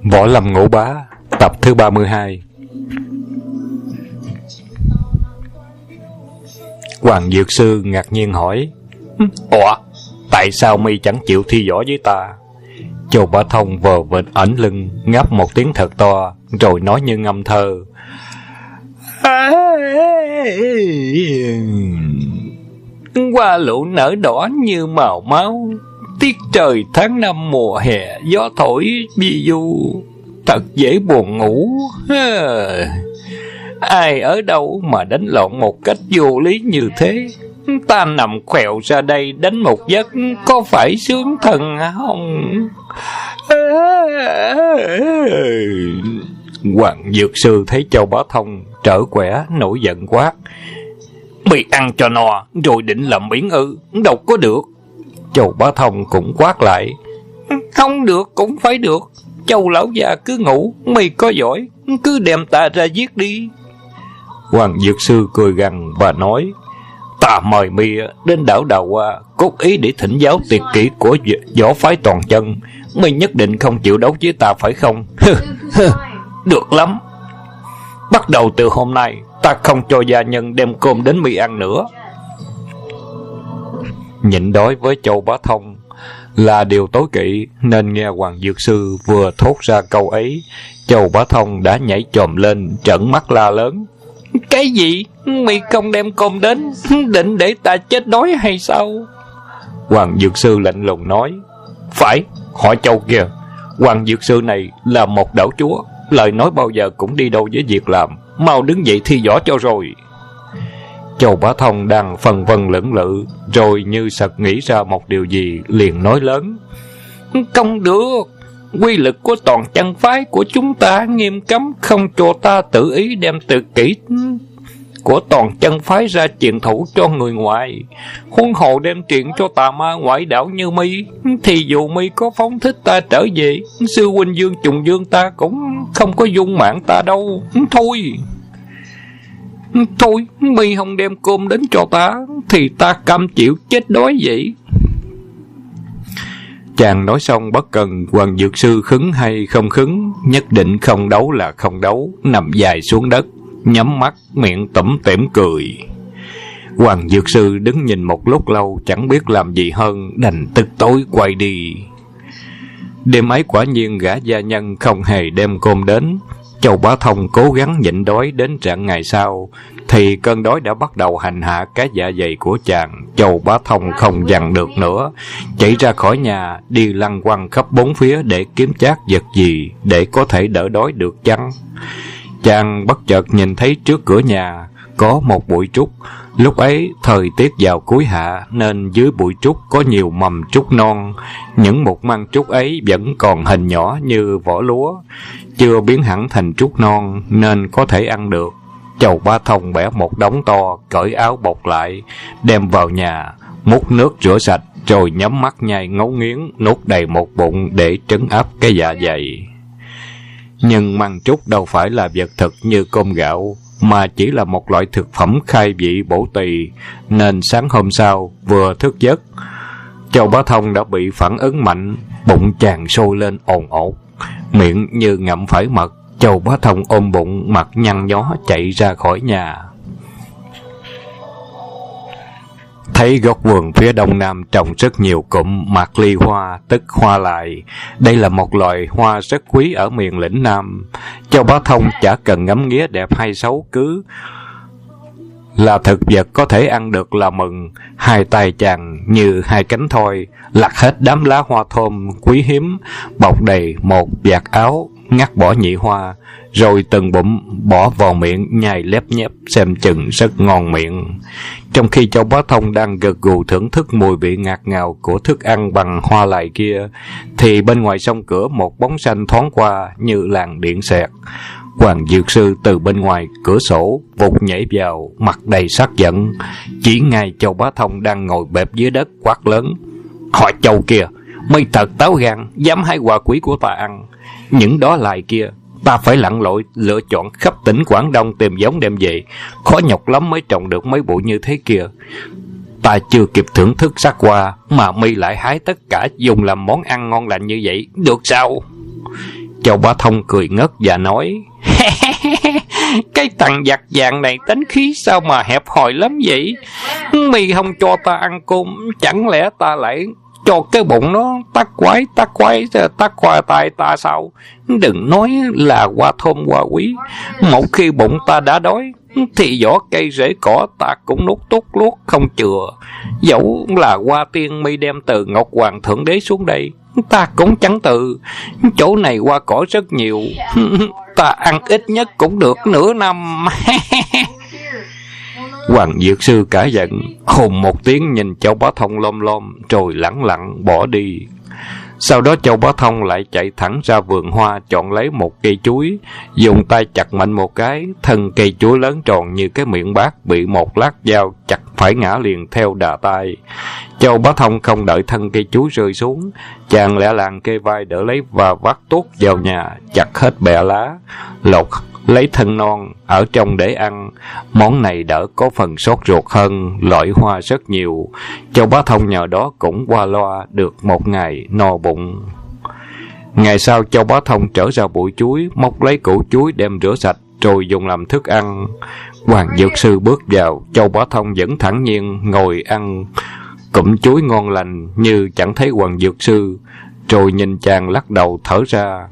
Võ Lâm Ngũ Bá, tập thứ 32. Hoàng Dược Sư ngạc nhiên hỏi: Ủa, tại sao mi chẳng chịu thi võ với ta? Châu Bá Thông vờ vịt ẩn lưng, ngáp một tiếng thật to, rồi nói như ngâm thơ: Hoa lụ nở đỏ như màu máu, tiết trời tháng năm mùa hè, gió thổi bi du, thật dễ buồn ngủ. Ai ở đâu mà đánh lộn một cách vô lý như thế? Ta nằm khèo ra đây đánh một giấc, có phải sướng thần không? Hoàng Dược Sư thấy Châu Bá Thông trở quẻ, nổi giận quát: Bị ăn cho no rồi định làm biến ư? Đâu có được. Châu Bá Thông cũng quát lại: Không được cũng phải được. Châu lão già cứ ngủ, mày có giỏi cứ đem ta ra giết đi. Hoàng Dược Sư cười gằn và nói: Ta mời mi đến đảo Đào Hoa, cốt ý để thỉnh giáo tuyệt kỹ của võ phái toàn chân. Mi nhất định không chịu đấu với ta phải không? Được lắm. Bắt đầu từ hôm nay, ta không cho gia nhân đem cơm đến mi ăn nữa. Nhịn đói với Châu Bá Thông là điều tối kỵ, nên nghe Hoàng Dược Sư vừa thốt ra câu ấy, Châu Bá Thông đã nhảy chồm lên, trợn mắt la lớn: Cái gì? Mày không đem cơm đến, định để ta chết đói hay sao? Hoàng Dược Sư lạnh lùng nói: Phải, họ Châu kìa, Hoàng Dược Sư này là một đảo chúa, lời nói bao giờ cũng đi đôi với việc làm. Mau đứng dậy thi võ cho rồi. Châu Bá Thông đang phân vân lưỡng lự, rồi như sực nghĩ ra một điều gì, liền nói lớn: Không được, quy lực của toàn chân phái của chúng ta nghiêm cấm không cho ta tự ý đem tuyệt kỹ của toàn chân phái ra truyền thụ cho người ngoài. Huống hồ đem truyền cho tà ma ngoại đạo như mi, thì dù mi có phóng thích ta trở về, sư huynh Dương Trùng Dương ta cũng không có dung mạng ta đâu. Thôi, mi không đem cơm đến cho ta, thì ta cam chịu chết đói vậy. Chàng nói xong bất cần Hoàng Dược Sư khứng hay không khứng, nhất định không đấu là không đấu, nằm dài xuống đất, nhắm mắt, miệng tủm tỉm cười. Hoàng Dược Sư đứng nhìn một lúc lâu, chẳng biết làm gì hơn, đành tức tối quay đi. Đêm ấy quả nhiên gã gia nhân không hề đem cơm đến. Châu Bá Thông cố gắng nhịn đói đến rạng ngày sau, thì cơn đói đã bắt đầu hành hạ cái dạ dày của chàng. Châu Bá Thông không dằn được nữa, chạy ra khỏi nhà, đi lăn quăng khắp bốn phía để kiếm chác vật gì để có thể đỡ đói được chăng. Chàng bất chợt nhìn thấy trước cửa nhà có một bụi trúc. Lúc ấy thời tiết vào cuối hạ, nên dưới bụi trúc có nhiều mầm trúc non. Những một măng trúc ấy vẫn còn hình nhỏ như vỏ lúa, chưa biến hẳn thành trúc non, nên có thể ăn được. Châu Bá Thông bẻ một đống to, cởi áo bọc lại, đem vào nhà, múc nước rửa sạch, rồi nhắm mắt nhai ngấu nghiến, nuốt đầy một bụng để trấn áp cái dạ dày. Nhưng măng trúc đâu phải là vật thực như cơm gạo, mà chỉ là một loại thực phẩm khai vị bổ tỳ, nên sáng hôm sau vừa thức giấc, Châu Bá Thông đã bị phản ứng mạnh, bụng chàng sôi lên ồn ột, miệng như ngậm phải mật. Châu Bá Thông ôm bụng, mặt nhăn nhó chạy ra khỏi nhà. Thấy góc vườn phía đông nam trồng rất nhiều cụm mạc ly hoa, tức hoa lại. Đây là một loài hoa rất quý ở miền lĩnh Nam. Châu Bá Thông chả cần ngắm nghía đẹp hay xấu, cứ là thực vật có thể ăn được là mừng. Hai tay chàng như hai cánh thoi, lặt hết đám lá hoa thơm quý hiếm, bọc đầy một vạt áo, ngắt bỏ nhị hoa, rồi từng bụm bỏ vào miệng nhai lép nhép, xem chừng rất ngon miệng. Trong khi Châu Bá Thông đang gật gù thưởng thức mùi vị ngạt ngào của thức ăn bằng hoa lại kia, thì bên ngoài sông cửa một bóng xanh thoáng qua như làn điện xẹt. Hoàng Dược Sư từ bên ngoài cửa sổ vụt nhảy vào, mặt đầy sắc giận, chỉ ngay Châu Bá Thông đang ngồi bẹp dưới đất, quát lớn: Họ Châu kìa, mày thật táo gan, dám hái hoa quý của ta ăn. Những đó lại kia ta phải lặn lội lựa chọn khắp tỉnh Quảng Đông tìm giống đem về, khó nhọc lắm mới trồng được mấy bụi như thế kia. Ta chưa kịp thưởng thức sắc hoa mà mi lại hái tất cả dùng làm món ăn ngon lành như vậy, được sao? Châu Bá Thông cười ngất và nói: Cái thằng giặc vàng này tính khí sao mà hẹp hòi lắm vậy? Mi không cho ta ăn cơm, chẳng lẽ ta lại cho cái bụng nó tắc qua tay ta sao? Đừng nói là hoa thơm hoa quý, một khi bụng ta đã đói thì vỏ cây rễ cỏ ta cũng nuốt tốt luốt không chừa. Dẫu là hoa tiên mi đem từ Ngọc Hoàng Thượng Đế xuống đây, ta cũng chẳng từ. Chỗ này hoa cỏ rất nhiều, ta ăn ít nhất cũng được nửa năm. Hoàng Dược Sư cả giận, hùng một tiếng nhìn Châu Bá Thông lom lom, rồi lẳng lặng bỏ đi. Sau đó Châu Bá Thông lại chạy thẳng ra vườn hoa, chọn lấy một cây chuối, dùng tay chặt mạnh một cái, thân cây chuối lớn tròn như cái miệng bát bị một lát dao chặt phải ngã liền theo đà tay. Châu Bá Thông không đợi thân cây chuối rơi xuống, chàng lẹ làng kê vai đỡ lấy và vác tuốt vào nhà, chặt hết bẹ lá, lột lấy thân non ở trong để ăn. Món này đỡ có phần sốt ruột hơn, loại hoa rất nhiều. Châu Bá Thông nhờ đó cũng qua loa được một ngày no bụng. Ngày sau Châu Bá Thông trở ra bụi chuối, móc lấy củ chuối đem rửa sạch rồi dùng làm thức ăn. Hoàng Dược Sư bước vào, Châu Bá Thông vẫn thản nhiên ngồi ăn cụm chuối ngon lành như chẳng thấy Hoàng Dược Sư, rồi nhìn chàng lắc đầu thở ra: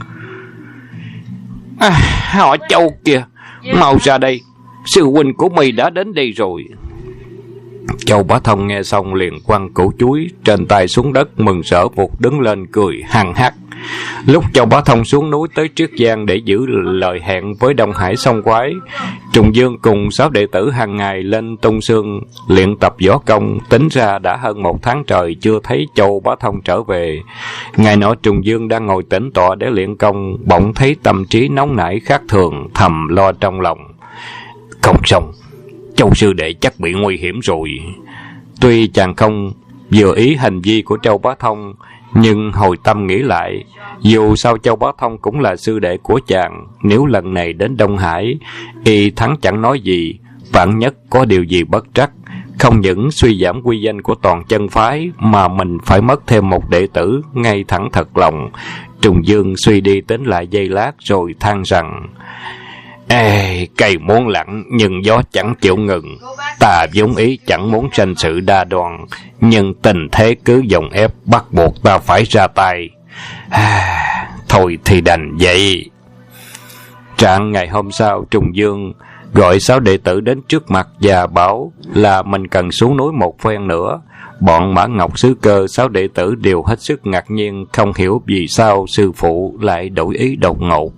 Họ Châu kìa, mau ra đây, sư huynh của mi đã đến đây rồi. Châu Bá Thông nghe xong liền quăng củ chuối trên tay xuống đất, mừng rỡ vụt đứng lên cười hăng hắc. Lúc Châu Bá Thông xuống núi tới Triết Giang để giữ lời hẹn với Đông Hải song quái, Trùng Dương cùng 6 đệ tử hàng ngày lên Tung Xương luyện tập võ công. Tính ra đã hơn 1 tháng trời chưa thấy Châu Bá Thông trở về. Ngày nọ Trùng Dương đang ngồi tĩnh tọa để luyện công, bỗng thấy tâm trí nóng nảy khác thường, thầm lo trong lòng: Không xong, Châu sư đệ chắc bị nguy hiểm rồi. Tuy chàng không vừa ý hành vi của Châu Bá Thông, nhưng hồi tâm nghĩ lại, dù sao Châu Bá Thông cũng là sư đệ của chàng. Nếu lần này đến Đông Hải y thắng chẳng nói gì, vạn nhất có điều gì bất trắc, không những suy giảm uy danh của toàn chân phái, mà mình phải mất thêm một đệ tử ngay thẳng thật lòng. Trùng Dương suy đi tính lại giây lát rồi than rằng: Cây muốn lặng nhưng gió chẳng chịu ngừng. Ta vốn ý chẳng muốn tranh sự đa đoan, nhưng tình thế cứ dồn ép bắt buộc ta phải ra tay. Thôi thì đành vậy. Trạng ngày hôm sau, Trùng Dương gọi 6 đệ tử đến trước mặt và bảo là mình cần xuống núi một phen nữa. Bọn Mã Ngọc Sứ Cơ 6 đệ tử đều hết sức ngạc nhiên, không hiểu vì sao sư phụ lại đổi ý đột ngột.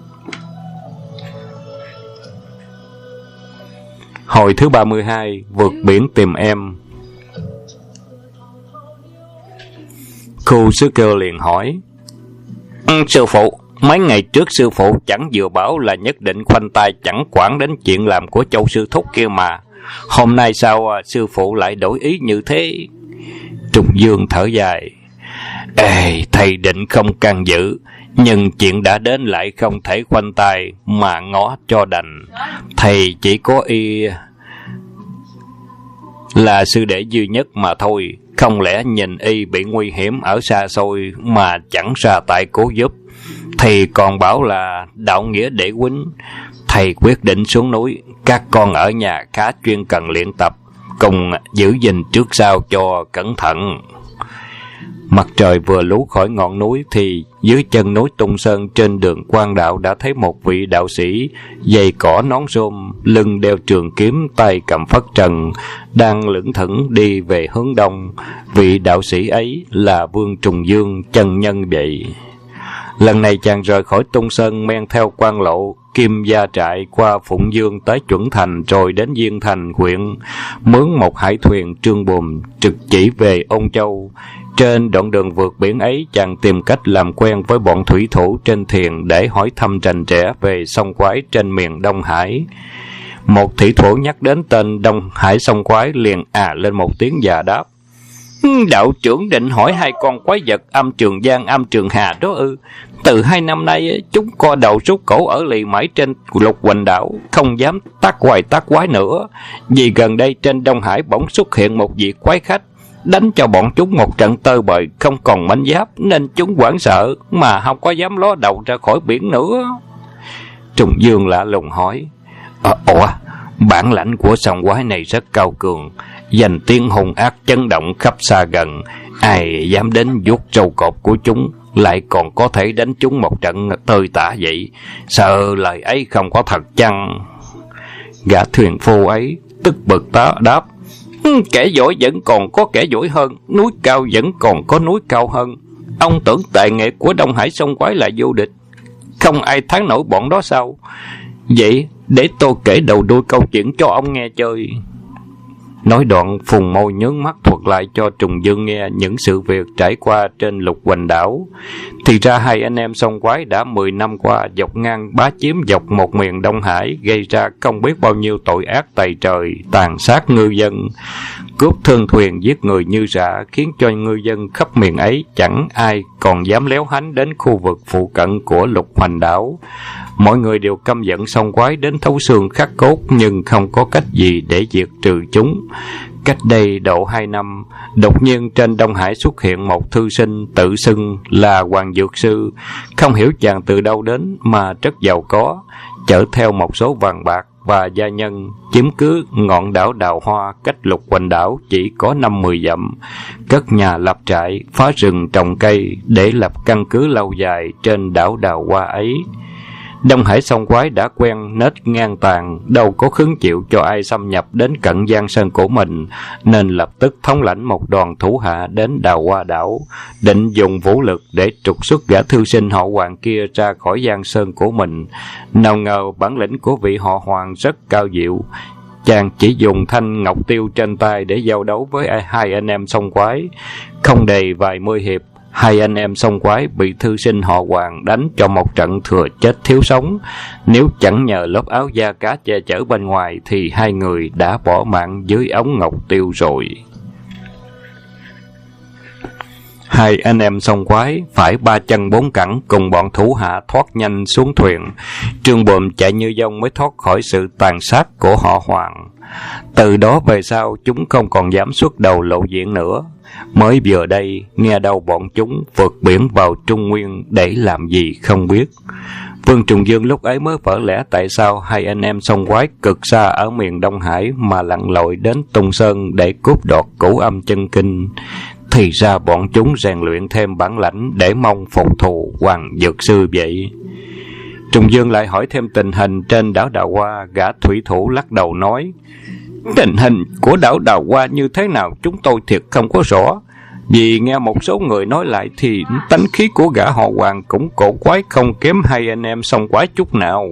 Hồi thứ 32, vượt biển tìm em. Khu Sứ Cơ liền hỏi: Sư phụ, mấy ngày trước sư phụ chẳng vừa bảo là nhất định khoanh tay chẳng quản đến chuyện làm của Châu sư thúc kia mà. Hôm nay sao sư phụ lại đổi ý như thế? Trùng Dương thở dài: Thầy định không can dự, nhưng chuyện đã đến lại không thể khoanh tay mà ngó cho đành. Thầy chỉ có y là sư đệ duy nhất mà thôi, không lẽ nhìn y bị nguy hiểm ở xa xôi mà chẳng ra tay cứu giúp, thì còn bảo là đạo nghĩa đệ huynh. Thầy quyết định xuống núi, các con ở nhà khá chuyên cần luyện tập, cùng giữ gìn trước sau cho cẩn thận. Mặt trời vừa lú khỏi ngọn núi thì dưới chân núi Tung Sơn, trên đường Quan Đạo đã thấy một vị đạo sĩ giày cỏ nón rôm, lưng đeo trường kiếm, tay cầm phất trần, đang lững thững đi về hướng đông. Vị đạo sĩ ấy là Vương Trùng Dương chân nhân vậy. Lần này chàng rời khỏi Tung Sơn, men theo quan lộ Kim Gia Trại qua Phụng Dương tới Chuẩn Thành, rồi đến Diên Thành huyện, mướn một hải thuyền trương buồm trực chỉ về Ôn Châu. Trên đoạn đường vượt biển ấy, chàng tìm cách làm quen với bọn thủy thủ trên thuyền để hỏi thăm rành rẽ về sông Quái trên miền Đông Hải. Một thủy thủ nhắc đến tên Đông Hải sông Quái liền lên một tiếng và đáp: Đạo trưởng định hỏi 2 con quái vật Âm Trường Giang, Âm Trường Hà đó ư? Từ 2 năm nay chúng co đầu rút cổ ở lì mãi trên Lục Hoành Đảo, không dám tác quái nữa, vì gần đây trên Đông Hải bỗng xuất hiện một vị quái khách đánh cho bọn chúng một trận tơi bời, không còn mảnh giáp, nên chúng hoảng sợ mà không có dám ló đầu ra khỏi biển nữa. Trùng Dương lạ lùng hỏi: Ủa, bản lãnh của sòng quái này rất cao cường, danh tiếng hung ác chấn động khắp xa gần, ai dám đến vuốt râu cột của chúng, lại còn có thể đánh chúng một trận tơi tả vậy? Sợ lời ấy không có thật chăng? Gã thuyền phu ấy tức bực đáp: Kẻ giỏi vẫn còn có kẻ giỏi hơn, núi cao vẫn còn có núi cao hơn. Ông tưởng tài nghệ của Đông Hải sông quái là vô địch, không ai thắng nổi bọn đó sao? Vậy để tôi kể đầu đuôi câu chuyện cho ông nghe chơi. Nói đoạn, Phùng môi nhướng mắt thuật lại cho Trùng Dương nghe những sự việc trải qua trên Lục Hoành Đảo. Thì ra hai anh em sông quái đã 10 năm qua dọc ngang bá chiếm dọc một miền Đông Hải, gây ra không biết bao nhiêu tội ác tày trời, tàn sát ngư dân, cướp thương thuyền, giết người như rạ, khiến cho ngư dân khắp miền ấy chẳng ai còn dám léo hánh đến khu vực phụ cận của Lục Hoành Đảo. Mọi người đều căm giận sông quái đến thấu xương khắc cốt, nhưng không có cách gì để diệt trừ chúng. Cách đây độ 2 năm, đột nhiên trên Đông Hải xuất hiện một thư sinh tự xưng là Hoàng Dược Sư. Không hiểu chàng từ đâu đến mà rất giàu có, chở theo một số vàng bạc và gia nhân, chiếm cứ ngọn đảo Đào Hoa cách Lục Hoành Đảo chỉ có 5-10 dặm, cất nhà lập trại, phá rừng trồng cây để lập căn cứ lâu dài trên đảo Đào Hoa ấy. Đông Hải sông quái đã quen nết ngang tàn, đâu có khứng chịu cho ai xâm nhập đến cận giang sơn của mình, nên lập tức thống lãnh một đoàn thủ hạ đến Đào Hoa đảo, định dùng vũ lực để trục xuất gã thư sinh họ Hoàng kia ra khỏi giang sơn của mình. Nào ngờ bản lĩnh của vị họ Hoàng rất cao diệu, chàng chỉ dùng thanh ngọc tiêu trên tay để giao đấu với hai anh em sông quái. Không đầy vài mươi hiệp, hai anh em sông quái bị thư sinh họ Hoàng đánh cho một trận thừa chết thiếu sống. Nếu chẳng nhờ lớp áo da cá che chở bên ngoài thì hai người đã bỏ mạng dưới ống ngọc tiêu rồi. Hai anh em sông quái phải 3 chân 4 cẳng cùng bọn thủ hạ thoát nhanh xuống thuyền. Trương Bồm chạy như dông mới thoát khỏi sự tàn sát của họ Hoàng. Từ đó về sau chúng không còn dám xuất đầu lộ diện nữa. Mới vừa đây nghe đâu bọn chúng vượt biển vào Trung Nguyên để làm gì không biết. Vương Trùng Dương lúc ấy mới vỡ lẽ tại sao hai anh em sông quái cực xa ở miền Đông Hải mà lặn lội đến Tung Sơn để cướp đoạt Cửu Âm Chân Kinh. Thì ra bọn chúng rèn luyện thêm bản lãnh để mong phục thù Hoàng Dược Sư vậy. Trùng Dương lại hỏi thêm tình hình trên đảo Đào Hoa. Gã thủy thủ lắc đầu nói: Tình hình của đảo Đào Hoa như thế nào chúng tôi thiệt không có rõ, vì nghe một số người nói lại thì tánh khí của gã họ Hoàng cũng cổ quái không kém hai anh em sông quái chút nào.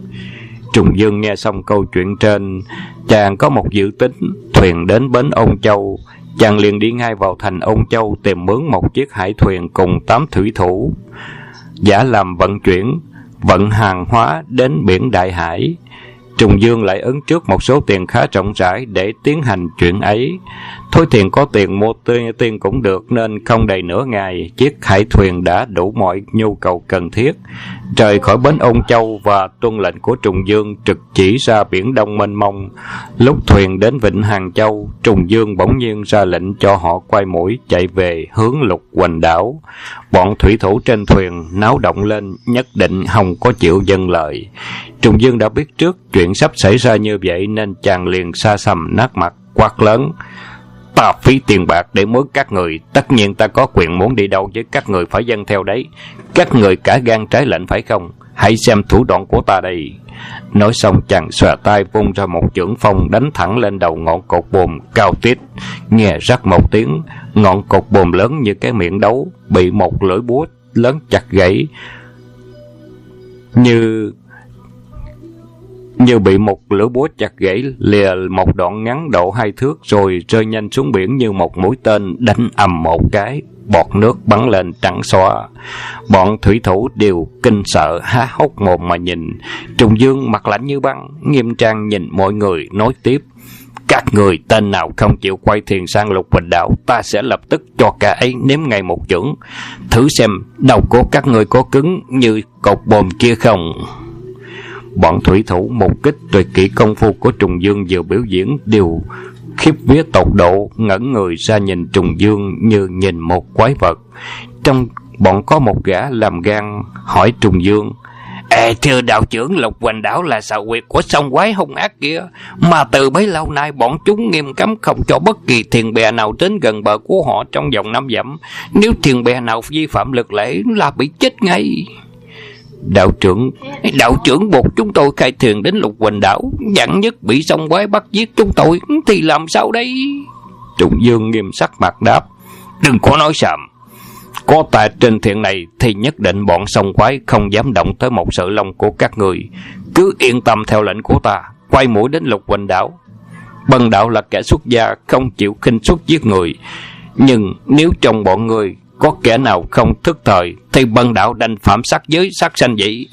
Trùng Dương nghe xong câu chuyện trên, chàng có một dự tính. Thuyền đến bến Ôn Châu, chàng liền đi ngay vào thành Ôn Châu tìm mướn một chiếc hải thuyền cùng 8 thủy thủ, giả làm vận chuyển, vận hàng hóa đến biển Đại Hải. Trùng Dương lại ứng trước một số tiền khá rộng rãi để tiến hành chuyện ấy. Thôi tiền có tiền mua tiền cũng được, nên không đầy nửa ngày, chiếc hải thuyền đã đủ mọi nhu cầu cần thiết, rời khỏi bến Ôn Châu và tuân lệnh của Trùng Dương trực chỉ ra biển Đông mênh mông. Lúc thuyền đến vịnh Hàng Châu, Trùng Dương bỗng nhiên ra lệnh cho họ quay mũi chạy về hướng Lục Hoành Đảo. Bọn thủy thủ trên thuyền náo động lên, nhất định không có chịu dâng lời. Trùng Dương đã biết trước chuyện sắp xảy ra như vậy, nên chàng liền sa sầm nát mặt quát lớn: Ta phí tiền bạc để mướn các người, tất nhiên ta có quyền muốn đi đâu với các người phải dâng theo đấy. Các người cả gan trái lệnh phải không? Hãy xem thủ đoạn của ta đây. Nói xong chàng xòe tay vung ra một chưởng phong đánh thẳng lên đầu ngọn cột buồm cao tít. Nghe rắc một tiếng, ngọn cột buồm lớn như cái miệng đấu bị một lưỡi búa lớn chặt gãy, như bị một lưỡi búa chặt gãy lìa một đoạn ngắn độ 2 thước, rồi rơi nhanh xuống biển như một mũi tên, đánh ầm một cái, bọt nước bắn lên trắng xóa. Bọn thủy thủ đều kinh sợ há hốc mồm mà nhìn. Trùng Dương mặt lạnh như băng, nghiêm trang nhìn mọi người nói tiếp: Các người tên nào không chịu quay thuyền sang Lục Hoành Đảo, ta sẽ lập tức cho cả ấy nếm ngay một chưởng, thử xem đầu của các người có cứng như cột buồm kia không. Bọn thủy thủ mục kích tuyệt kỹ công phu của Trùng Dương vừa biểu diễn đều khiếp vía tột độ, ngẩn người ra nhìn Trùng Dương như nhìn một quái vật. Trong bọn có một gã làm gan hỏi Trùng Dương: thưa đạo trưởng, Lục Hoành Đảo là xào huyệt của sông quái hung ác kia, mà từ bấy lâu nay bọn chúng nghiêm cấm không cho bất kỳ thuyền bè nào đến gần bờ của họ trong vòng 5 dặm. Nếu thuyền bè nào vi phạm luật lệ là bị chết ngay. Đạo trưởng buộc chúng tôi khai thuyền đến Lục Hoành Đảo, vạn nhất bị sông quái bắt giết chúng tôi thì làm sao đây? Trùng Dương nghiêm sắc mặt đáp: đừng có nói xàm. Có ta trên thuyền này thì nhất định bọn sông quái không dám động tới một sợi lông của các người. Cứ yên tâm theo lệnh của ta, quay mũi đến Lục Hoành Đảo. Bần đạo là kẻ xuất gia, không chịu khinh suất giết người, nhưng nếu trong bọn người có kẻ nào không thức thời thì bần đạo đành phạm sát giới sát sanh vậy.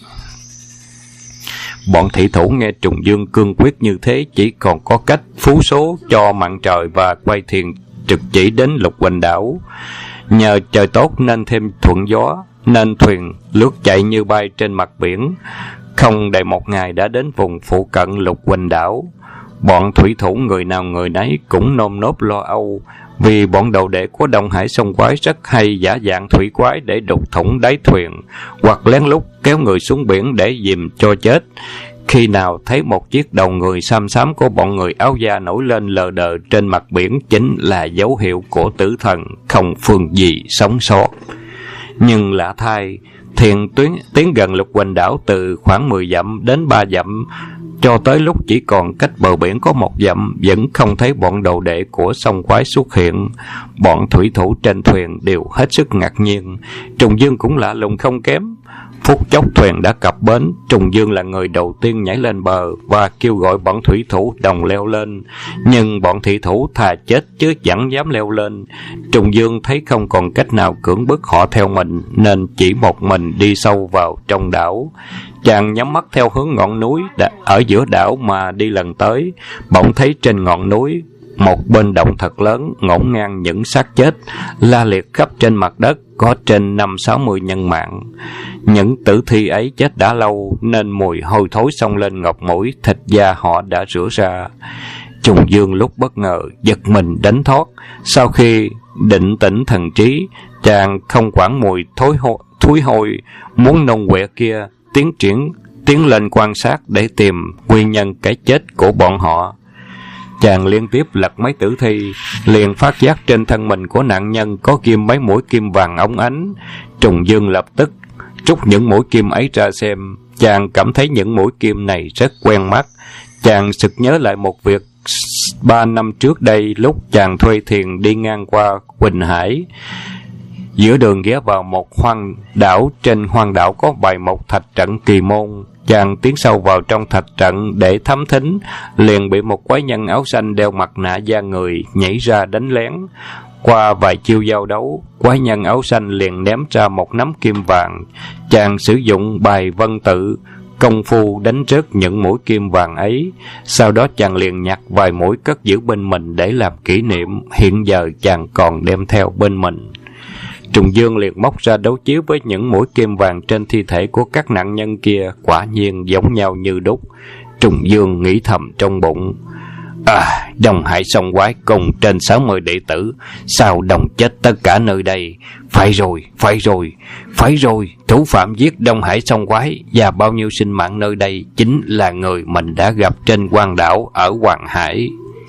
Bọn thị thủ nghe Trùng Dương cương quyết như thế, chỉ còn có cách phú số cho mặn trời và quay thuyền trực chỉ đến Lục Hoành Đảo. Nhờ trời tốt nên thêm thuận gió, nên thuyền lướt chạy như bay trên mặt biển. Không đầy một ngày đã đến vùng phụ cận Lục Hoành Đảo. Bọn thủy thủ người nào người nấy cũng nơm nớp lo âu, vì bọn đầu đệ của Đông Hải sông quái rất hay giả dạng thủy quái để đục thủng đáy thuyền, hoặc lén lút kéo người xuống biển để dìm cho chết. Khi nào thấy một chiếc đầu người xám xám của bọn người áo da nổi lên lờ đờ trên mặt biển, chính là dấu hiệu của tử thần, không phương gì sống sót. Nhưng lạ thay, thuyền tiến gần Lục Hoành Đảo từ khoảng 10 dặm đến 3 dặm, cho tới lúc chỉ còn cách bờ biển có 1 dặm, vẫn không thấy bọn đầu đệ của sông quái xuất hiện. Bọn thủy thủ trên thuyền đều hết sức ngạc nhiên. Trùng Dương cũng lạ lùng không kém. Phút chốc thuyền đã cập bến. Trùng Dương là người đầu tiên nhảy lên bờ và kêu gọi bọn thủy thủ đồng leo lên, nhưng bọn thủy thủ thà chết chứ chẳng dám leo lên. Trùng Dương thấy không còn cách nào cưỡng bức họ theo mình, nên chỉ một mình đi sâu vào trong đảo. Chàng nhắm mắt theo hướng ngọn núi ở giữa đảo mà đi lần tới. Bỗng thấy trên ngọn núi một bên động thật lớn, ngổn ngang những xác chết la liệt khắp trên mặt đất, có trên 50-60 nhân mạng. Những tử thi ấy chết đã lâu nên mùi hôi thối xông lên ngọc mũi, thịt da họ đã rửa ra. Trùng Dương lúc bất ngờ giật mình đánh thoát. Sau khi định tĩnh thần trí, chàng không quản mùi thối hôi muốn nôn quẹt kia, tiến lên quan sát để tìm nguyên nhân cái chết của bọn họ. Chàng liên tiếp lật mấy tử thi, liền phát giác trên thân mình của nạn nhân có ghim mấy mũi kim vàng óng ánh. Trùng Dương lập tức rút những mũi kim ấy ra xem. Chàng cảm thấy những mũi kim này rất quen mắt. Chàng sực nhớ lại một việc 3 năm trước đây, lúc chàng thuê thuyền đi ngang qua Quỳnh Hải. Giữa đường ghé vào một hoang đảo, trên hoang đảo có bày một thạch trận kỳ môn. Chàng tiến sâu vào trong thạch trận để thám thính, liền bị một quái nhân áo xanh đeo mặt nạ da người nhảy ra đánh lén. Qua vài chiêu giao đấu, quái nhân áo xanh liền ném ra một nắm kim vàng. Chàng sử dụng bài vân tự công phu đánh rớt những mũi kim vàng ấy. Sau đó chàng liền nhặt vài mũi cất giữ bên mình để làm kỷ niệm, hiện giờ chàng còn đem theo bên mình. Trùng Dương liền móc ra đối chiếu với những mũi kim vàng trên thi thể của các nạn nhân kia, quả nhiên giống nhau như đúc. Trùng Dương nghĩ thầm trong bụng: Đông Hải sông quái cùng trên 60 đệ tử, sao đồng chết tất cả nơi đây? Phải rồi, thủ phạm giết Đông Hải sông quái và bao nhiêu sinh mạng nơi đây chính là người mình đã gặp trên hoang đảo ở Hoàng Hải.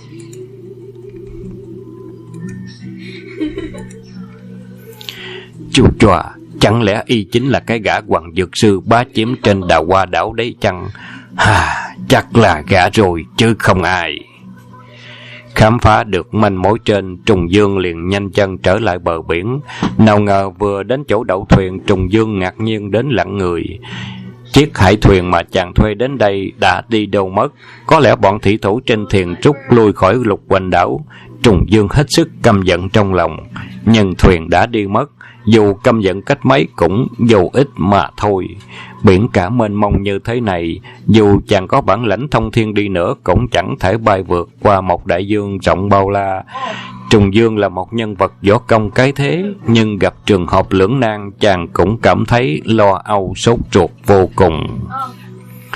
Chú chòa, chẳng lẽ y chính là cái gã Hoàng Dược Sư bá chiếm trên Đào Hoa đảo đấy chăng? Chắc là gã rồi chứ không ai. Khám phá được manh mối trên, Trùng Dương liền nhanh chân trở lại bờ biển. Nào ngờ vừa đến chỗ đậu thuyền, Trùng Dương ngạc nhiên đến lặng người. Chiếc hải thuyền mà chàng thuê đến đây đã đi đâu mất? Có lẽ bọn thủy thủ trên thuyền rút lui khỏi Lục Hoành Đảo. Trùng Dương hết sức căm giận trong lòng, nhưng thuyền đã đi mất, dù căm giận cách mấy cũng vô ích mà thôi. Biển cả mênh mông như thế này, dù chàng có bản lãnh thông thiên đi nữa cũng chẳng thể bay vượt qua một đại dương rộng bao la. Trùng Dương là một nhân vật võ công cái thế, nhưng gặp trường hợp lưỡng nan, chàng cũng cảm thấy lo âu sốt ruột vô cùng.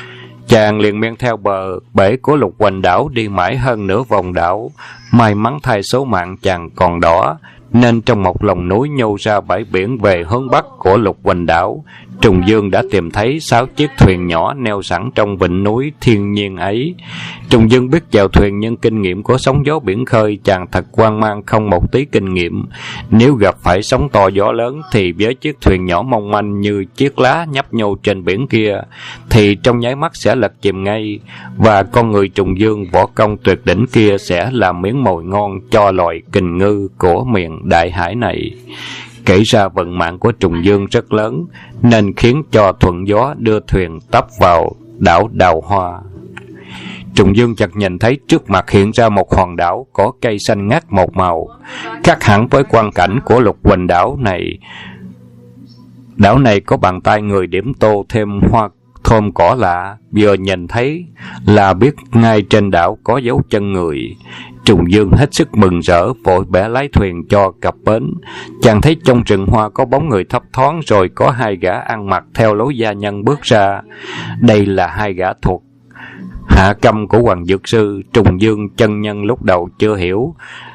Chàng liền men theo bờ bể của Lục Hoành đảo đi mãi hơn nửa vòng đảo. May mắn thay số mạng chàng còn đỏ, nên trong một lòng núi nhô ra bãi biển về hướng bắc của Lục Hoành đảo, Trùng Dương đã tìm thấy 6 chiếc thuyền nhỏ neo sẵn trong vịnh núi thiên nhiên ấy. Trùng Dương biết chèo thuyền nhưng kinh nghiệm của sóng gió biển khơi chàng thật hoang mang, không một tí kinh nghiệm. Nếu gặp phải sóng to gió lớn thì với chiếc thuyền nhỏ mong manh như chiếc lá nhấp nhô trên biển kia thì trong nháy mắt sẽ lật chìm ngay, và con người Trùng Dương võ công tuyệt đỉnh kia sẽ là miếng mồi ngon cho loài kình ngư của miền đại hải này. Kể ra vận mạng của Trùng Dương rất lớn, nên khiến cho thuận gió đưa thuyền tấp vào đảo Đào Hoa. Trùng Dương chợt nhìn thấy trước mặt hiện ra một hòn đảo có cây xanh ngắt một màu, khác hẳn với quang cảnh của Lục Hoành đảo này. Đảo này có bàn tay người điểm tô thêm hoa thơm cỏ lạ, vừa nhìn thấy là biết ngay trên đảo có dấu chân người. Trùng Dương hết sức mừng rỡ, vội bẻ lái thuyền cho cập bến. Chàng thấy trong rừng hoa có bóng người thấp thoáng, rồi có 2 gã ăn mặc theo lối gia nhân bước ra. Đây là 2 gã thuộc hạ câm của Hoàng Dược Sư. Trùng Dương chân nhân lúc đầu chưa hiểu,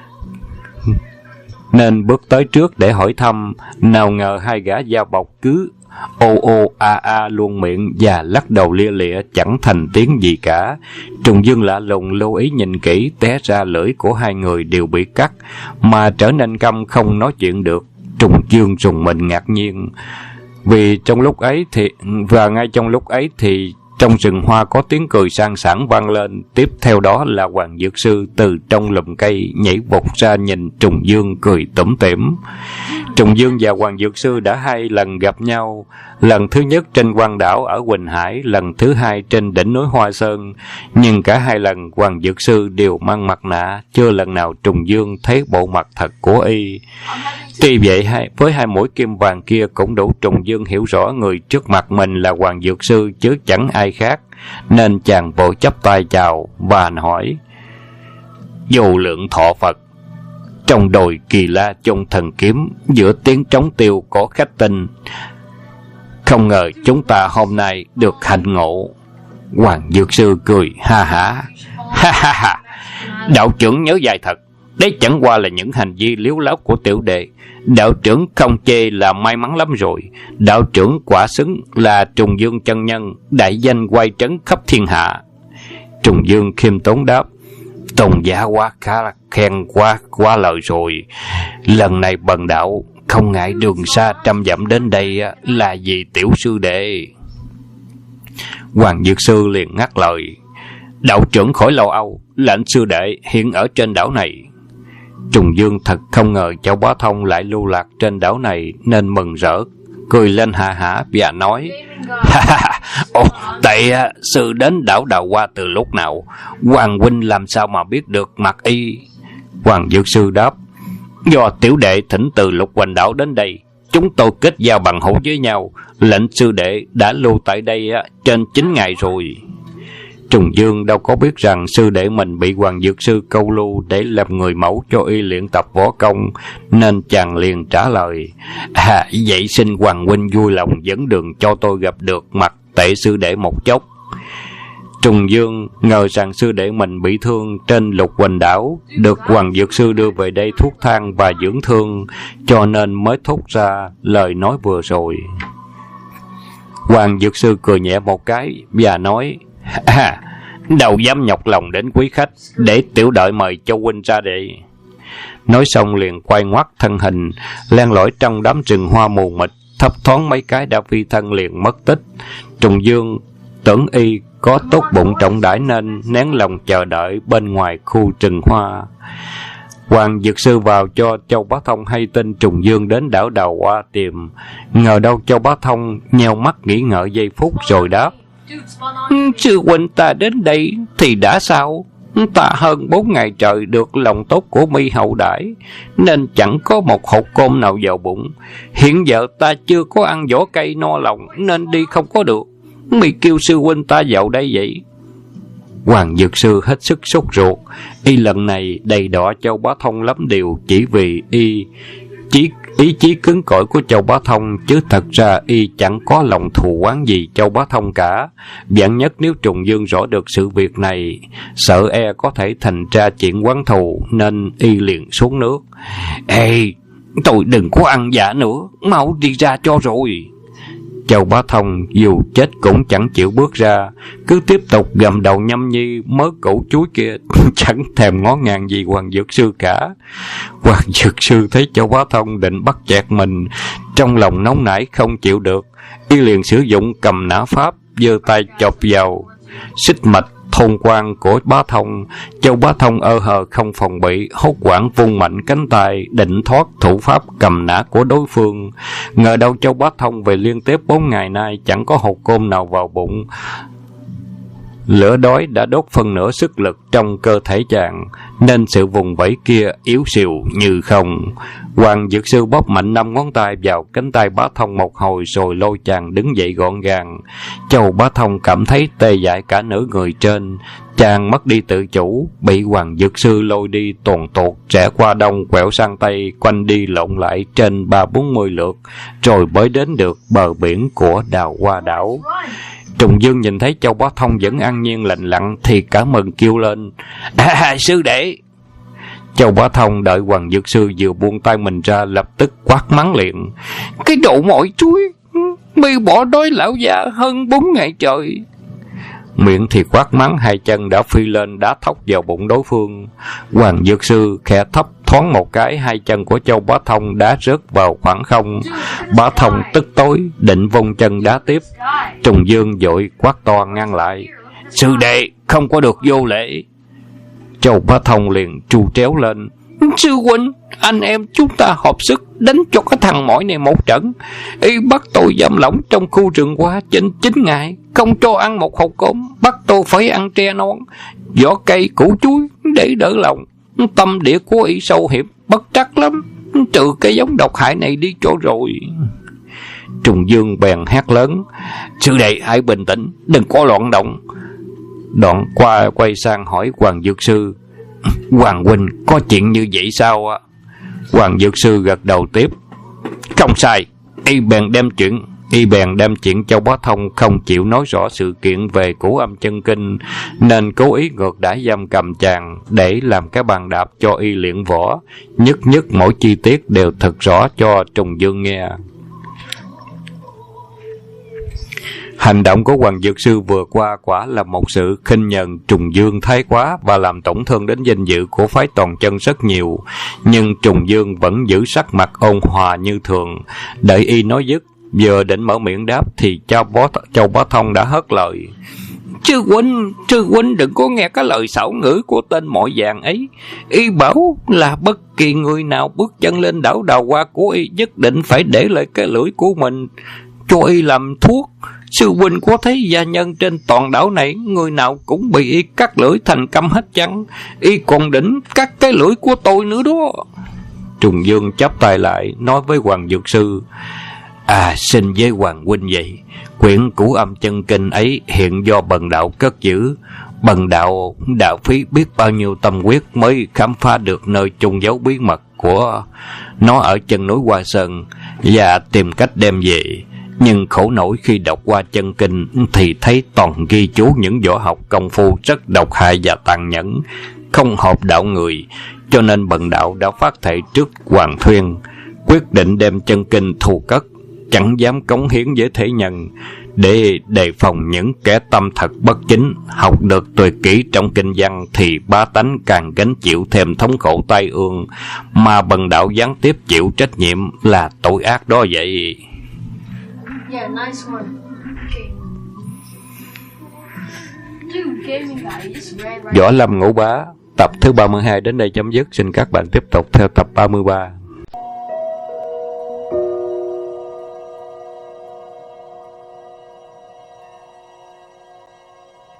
nên bước tới trước để hỏi thăm. Nào ngờ 2 gã da bọc cứ ô ô a a luôn miệng và lắc đầu lia lịa, chẳng thành tiếng gì cả. Trùng Dương lạ lùng lưu ý nhìn kỹ, té ra lưỡi của 2 người đều bị cắt mà trở nên câm, không nói chuyện được. Trùng Dương rùng mình ngạc nhiên, vì ngay trong lúc ấy thì trong rừng hoa có tiếng cười sang sảng vang lên. Tiếp theo đó là Hoàng Dược Sư từ trong lùm cây nhảy vọt ra nhìn Trùng Dương cười tủm tỉm. Trùng Dương và Hoàng Dược Sư đã 2 lần gặp nhau, lần thứ nhất trên Quan đảo ở Quỳnh Hải, lần thứ 2 trên đỉnh núi Hoa Sơn. Nhưng cả 2 lần Hoàng Dược Sư đều mang mặt nạ, chưa lần nào Trùng Dương thấy bộ mặt thật của y. Tuy vậy với 2 mũi kim vàng kia cũng đủ Trùng Dương hiểu rõ người trước mặt mình là Hoàng Dược Sư chứ chẳng ai khác, nên chàng vội chắp tay chào và hỏi: Vô lượng thọ Phật, trong đồi Kỳ La Chung Thần Kiếm, giữa tiếng trống tiêu có khách tinh, không ngờ chúng ta hôm nay được hạnh ngộ. Hoàng Dược Sư cười ha hả: Ha ha ha, đạo trưởng nhớ dài thật. Đấy chẳng qua là những hành vi liếu láo của tiểu đệ. Đạo trưởng không chê là may mắn lắm rồi. Đạo trưởng quả xứng là Trùng Dương chân nhân, đại danh quay trấn khắp thiên hạ. Trùng Dương khiêm tốn đáp: Tôn giả quá khá khen quá lời rồi. Lần này bần đạo không ngại đường xa 100 dặm đến đây là vì tiểu sư đệ. Hoàng Dược Sư liền ngắt lời: Đạo trưởng khỏi lo âu, lệnh sư đệ hiện ở trên đảo này. Trùng Dương thật không ngờ Châu Bá Thông lại lưu lạc trên đảo này, nên mừng rỡ cười lên ha hả và nói: Ồ, tại sư đến đảo Đào Hoa từ lúc nào? Hoàng huynh làm sao mà biết được mặt y? Hoàng Dược Sư đáp: Do tiểu đệ thỉnh từ Lục Hoành đảo đến đây, chúng tôi kết giao bằng hữu với nhau. Lệnh sư đệ đã lưu tại đây trên 9 ngày rồi. Trùng Dương đâu có biết rằng sư đệ mình bị Hoàng Dược Sư câu lưu để làm người mẫu cho y luyện tập võ công, nên chàng liền trả lời: Vậy xin Hoàng huynh vui lòng dẫn đường cho tôi gặp được mặt tệ sư đệ một chốc. Trùng Dương ngờ rằng sư đệ mình bị thương trên Lục Hoành đảo, được Hoàng Dược Sư đưa về đây thuốc thang và dưỡng thương, cho nên mới thốt ra lời nói vừa rồi. Hoàng Dược Sư cười nhẹ một cái và nói: Đâu dám nhọc lòng đến quý khách, để tiểu đợi mời Châu huynh ra đây. Nói xong liền quay ngoắt thân hình, len lỏi trong đám rừng hoa mù mịt, thấp thoáng mấy cái đã phi thân liền mất tích. Trùng Dương tưởng y có tốt bụng trọng đãi nên nén lòng chờ đợi bên ngoài khu rừng hoa. Hoàng Dược Sư vào cho Châu Bá Thông hay tin Trùng Dương đến đảo Đào Hoa tìm. Ngờ đâu Châu Bá Thông nheo mắt nghĩ ngợi giây phút rồi đáp: Sư huynh ta đến đây thì đã sao? Ta hơn 4 ngày trời được lòng tốt của mi hậu đãi, nên chẳng có một hột cơm nào vào bụng. Hiện giờ ta chưa có ăn vỏ cây no lòng, nên đi không có được. Mi kêu sư huynh ta vào đây vậy. Hoàng Dược Sư hết sức sốt ruột. Y lần này đầy đọa Châu Bá Thông lắm điều, chỉ vì y ý chí cứng cỏi của Châu Bá Thông, chứ thật ra y chẳng có lòng thù oán gì Châu Bá Thông cả. Vạn nhất nếu Trùng Dương rõ được sự việc này, sợ e có thể thành ra chuyện oán thù, nên y liền xuống nước. Ê, tôi đừng có ăn dạ nữa, mau đi ra cho rồi. Châu Bá Thông dù chết cũng chẳng chịu bước ra, cứ tiếp tục gầm đầu nhâm nhi mớ củ chuối kia, chẳng thèm ngó ngàng gì Hoàng Dược Sư cả. Hoàng Dược Sư thấy Châu Bá Thông định bắt chẹt mình, trong lòng nóng nảy không chịu được, y liền sử dụng cầm nã pháp, giơ tay chộp vào xích mạch thôn quan của Bá Thông. Châu Bá Thông ơ hờ không phòng bị, hốt hoảng vung mạnh cánh tay định thoát thủ pháp cầm nã của đối phương. Ngờ đâu Châu Bá Thông về liên tiếp 4 ngày nay chẳng có hột cơm nào vào bụng. Lửa đói đã đốt phần nửa sức lực trong cơ thể chàng, nên sự vùng vẫy kia yếu xìu như không. Hoàng Dược Sư bóp mạnh 5 ngón tay vào cánh tay Bá Thông một hồi, rồi lôi chàng đứng dậy gọn gàng. Châu Bá Thông cảm thấy tê dại cả nửa người trên, chàng mất đi tự chủ, bị Hoàng Dược Sư lôi đi tuồn tuột, rẽ qua đông quẹo sang tây, quanh đi lộn lại trên 30-40 lượt, rồi mới đến được bờ biển của Đào Hoa Đảo. Trùng Dương nhìn thấy Châu Bá Thông vẫn an nhiên lành lặn thì cả mừng kêu lên: sư đệ! Châu Bá Thông đợi Hoàng Dược Sư vừa buông tay mình ra, lập tức quát mắng liền: cái đồ mỏi chuối, mi bỏ đói lão già hơn 4 ngày trời. Miệng thì quát mắng, hai chân đã phi lên đá thóc vào bụng đối phương. Hoàng Dược Sư khẽ thấp thoáng một cái, hai chân của Châu Bá Thông đá rớt vào khoảng không. Bá Thông tức tối định vung chân đá tiếp. Trùng Dương vội quát to ngăn lại: sư đệ không có được vô lễ. Châu Bá Thông liền tru tréo lên: sư huynh, anh em chúng ta hợp sức đánh cho cái thằng mỏi này một trận. Y bắt tôi giam lỏng trong khu rừng qua trên 9 ngày, không cho ăn một hột cơm, bắt tôi phải ăn tre non, vỏ cây, củ chuối để đỡ lòng. Tâm địa của y sâu hiểm, bất trắc lắm, trừ cái giống độc hại này đi cho rồi. Trùng Dương bèn hét lớn: sư đệ hãy bình tĩnh, đừng có loạn động. Đoạn quay sang hỏi Hoàng Dược Sư: Hoàng huynh có chuyện như vậy sao ạ? Hoàng Dược Sư gật đầu tiếp: không sai. Y bèn đem chuyện Châu Bá Thông không chịu nói rõ sự kiện về Cửu Âm Chân Kinh, nên cố ý ngược đãi giam cầm chàng để làm cái bàn đạp cho y luyện võ, nhất mỗi chi tiết đều thật rõ cho Trùng Dương nghe. Hành động của Hoàng Dược Sư vừa qua quả là một sự khinh nhờn Trùng Dương thái quá và làm tổn thương đến danh dự của phái Toàn Chân rất nhiều. Nhưng Trùng Dương vẫn giữ sắc mặt ôn hòa như thường. Đợi y nói dứt, vừa định mở miệng đáp thì Châu Bá Thông đã hất lời: sư huynh đừng có nghe cái lời xảo ngữ của tên mọi vàng ấy. Y bảo là bất kỳ người nào bước chân lên đảo Đào Hoa của y nhất định phải để lại cái lưỡi của mình cho y làm thuốc. Sư huynh có thấy gia nhân trên toàn đảo này người nào cũng bị y cắt lưỡi thành câm hết chăng? Y còn định cắt cái lưỡi của tôi nữa đó. Trùng Dương chắp tay lại nói với Hoàng Dược Sư: xin với Hoàng huynh vậy, quyển Cửu Âm Chân Kinh ấy hiện do bần đạo cất giữ. Bần đạo đã phí biết bao nhiêu tâm huyết mới khám phá được nơi chôn giấu bí mật của nó ở chân núi Hoa Sơn và tìm cách đem về. Nhưng khổ nổi khi đọc qua chân kinh thì thấy toàn ghi chú những võ học công phu rất độc hại và tàn nhẫn, không hợp đạo người, cho nên bần đạo đã phát thệ trước Hoàng Thuyên, quyết định đem chân kinh thu cất, chẳng dám cống hiến với thế nhân, để đề phòng những kẻ tâm thật bất chính. Học được tuyệt kỹ trong kinh văn thì bá tánh càng gánh chịu thêm thống khổ tai ương, mà bần đạo gián tiếp chịu trách nhiệm là tội ác đó vậy. Yeah, nice one. Võ Lâm Ngũ Bá tập thứ 32 đến đây chấm dứt. Xin các bạn tiếp tục theo tập 33.